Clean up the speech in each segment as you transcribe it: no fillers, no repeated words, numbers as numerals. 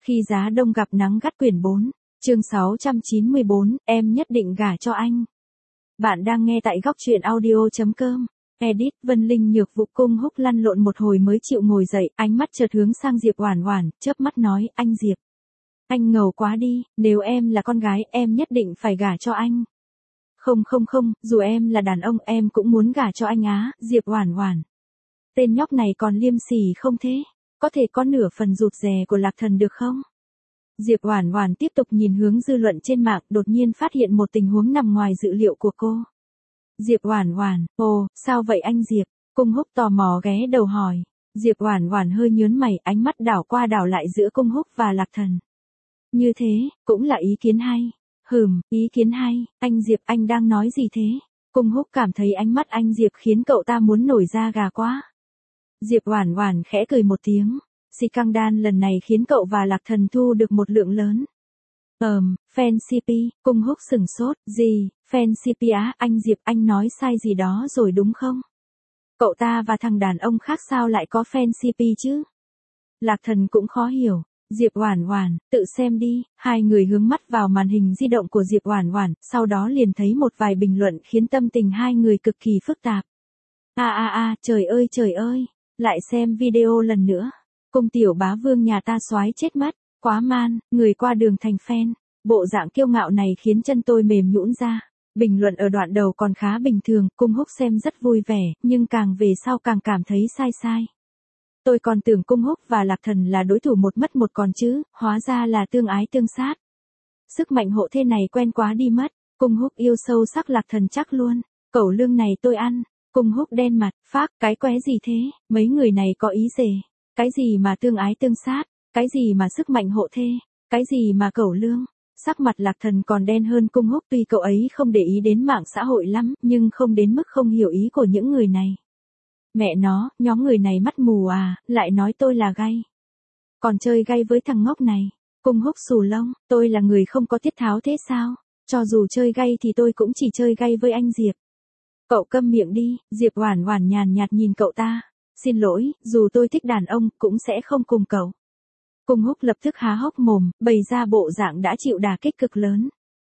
Khi giá đông gặp nắng gắt quyển 4, chương 694, em nhất định gả cho anh. Bạn đang nghe tại góc truyện audio.com. Edit, Vân Linh Nhược Vụ. Cung Húc lăn lộn một hồi mới chịu ngồi dậy, ánh mắt chợt hướng sang Diệp Oản Oản, chớp mắt nói, anh Diệp. Anh ngầu quá đi, nếu em là con gái, em nhất định phải gả cho anh. Không, dù em là đàn ông em cũng muốn gả cho anh á, Diệp Oản Oản. Tên nhóc này còn liêm sỉ không thế? Có thể có nửa phần rụt rè của Lạc Thần được không? Diệp Oản Oản tiếp tục nhìn hướng dư luận trên mạng, đột nhiên phát hiện một tình huống nằm ngoài dự liệu của cô. Diệp Oản Oản, ồ, sao vậy anh Diệp? Cung Húc tò mò ghé đầu hỏi. Diệp Oản Oản hơi nhướng mày, ánh mắt đảo qua đảo lại giữa Cung Húc và Lạc Thần. Như thế, cũng là ý kiến hay. Ý kiến hay, anh Diệp anh đang nói gì thế? Cung Húc cảm thấy ánh mắt anh Diệp khiến cậu ta muốn nổi da gà quá. Diệp Oản Oản khẽ cười một tiếng. Scandal lần này khiến cậu và Lạc Thần thu được một lượng lớn. Fan CP, Cung Húc sửng sốt, gì, fan CP á, anh Diệp anh nói sai gì đó rồi đúng không? Cậu ta và thằng đàn ông khác sao lại có fan CP chứ? Lạc Thần cũng khó hiểu. Diệp Oản Oản, tự xem đi. Hai người hướng mắt vào màn hình di động của Diệp Oản Oản, sau đó liền thấy một vài bình luận khiến tâm tình hai người cực kỳ phức tạp. Trời ơi, lại xem video lần nữa. Cung tiểu bá vương nhà ta soái chết mất, quá man, người qua đường thành fan. Bộ dạng kiêu ngạo này khiến chân tôi mềm nhũn ra. Bình luận ở đoạn đầu còn khá bình thường, Cung Húc xem rất vui vẻ, nhưng càng về sau càng cảm thấy sai. Tôi còn tưởng Cung Húc và Lạc Thần là đối thủ một mất một còn chứ, hóa ra là tương ái tương sát. Sức mạnh hộ thế này quen quá đi mất, Cung Húc yêu sâu sắc Lạc Thần chắc luôn, cẩu lương này tôi ăn. Cung Húc đen mặt, phác, cái quái gì thế, mấy người này có ý gì? Cái gì mà tương ái tương sát, cái gì mà sức mạnh hộ thê, cái gì mà cẩu lương. Sắc mặt Lạc Thần còn đen hơn Cung Húc, tuy cậu ấy không để ý đến mạng xã hội lắm, nhưng không đến mức không hiểu ý của những người này. Mẹ nó, nhóm người này mắt mù à, lại nói tôi là gay. Còn chơi gay với thằng ngốc này. Cung Húc xù lông, tôi là người không có tiết tháo thế sao? Cho dù chơi gay thì tôi cũng chỉ chơi gay với anh Diệp. Cậu câm miệng đi, Diệp Oản Oản nhàn nhạt nhìn cậu ta. Xin lỗi, dù tôi thích đàn ông, cũng sẽ không cùng cậu. Cung Húc lập tức há hốc mồm, bày ra bộ dạng đã chịu đả kích cực lớn.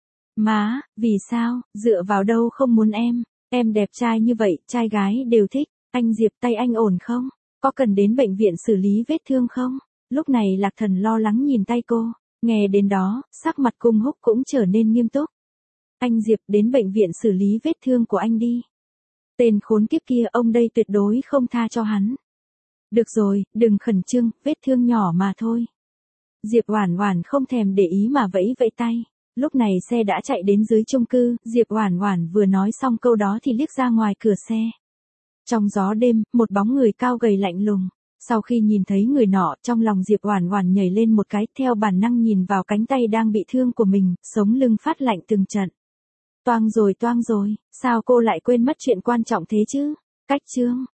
Má, vì sao, dựa vào đâu không muốn em đẹp trai như vậy, trai gái đều thích. Anh Diệp tay anh ổn không? Có cần đến bệnh viện xử lý vết thương không? Lúc này Lạc Thần lo lắng nhìn tay cô, nghe đến đó, sắc mặt Cung Húc cũng trở nên nghiêm túc. Anh Diệp đến bệnh viện xử lý vết thương của anh đi. Tên khốn kiếp kia ông đây tuyệt đối không tha cho hắn. Được rồi, đừng khẩn trương, vết thương nhỏ mà thôi. Diệp Oản Oản không thèm để ý mà vẫy vẫy tay. Lúc này xe đã chạy đến dưới chung cư, Diệp Oản Oản vừa nói xong câu đó thì liếc ra ngoài cửa xe. Trong gió đêm, một bóng người cao gầy lạnh lùng. Sau khi nhìn thấy người nọ, trong lòng Diệp Oản Oản nhảy lên một cái, theo bản năng nhìn vào cánh tay đang bị thương của mình, sống lưng phát lạnh từng trận. Toang rồi, sao cô lại quên mất chuyện quan trọng thế chứ? Cách chương.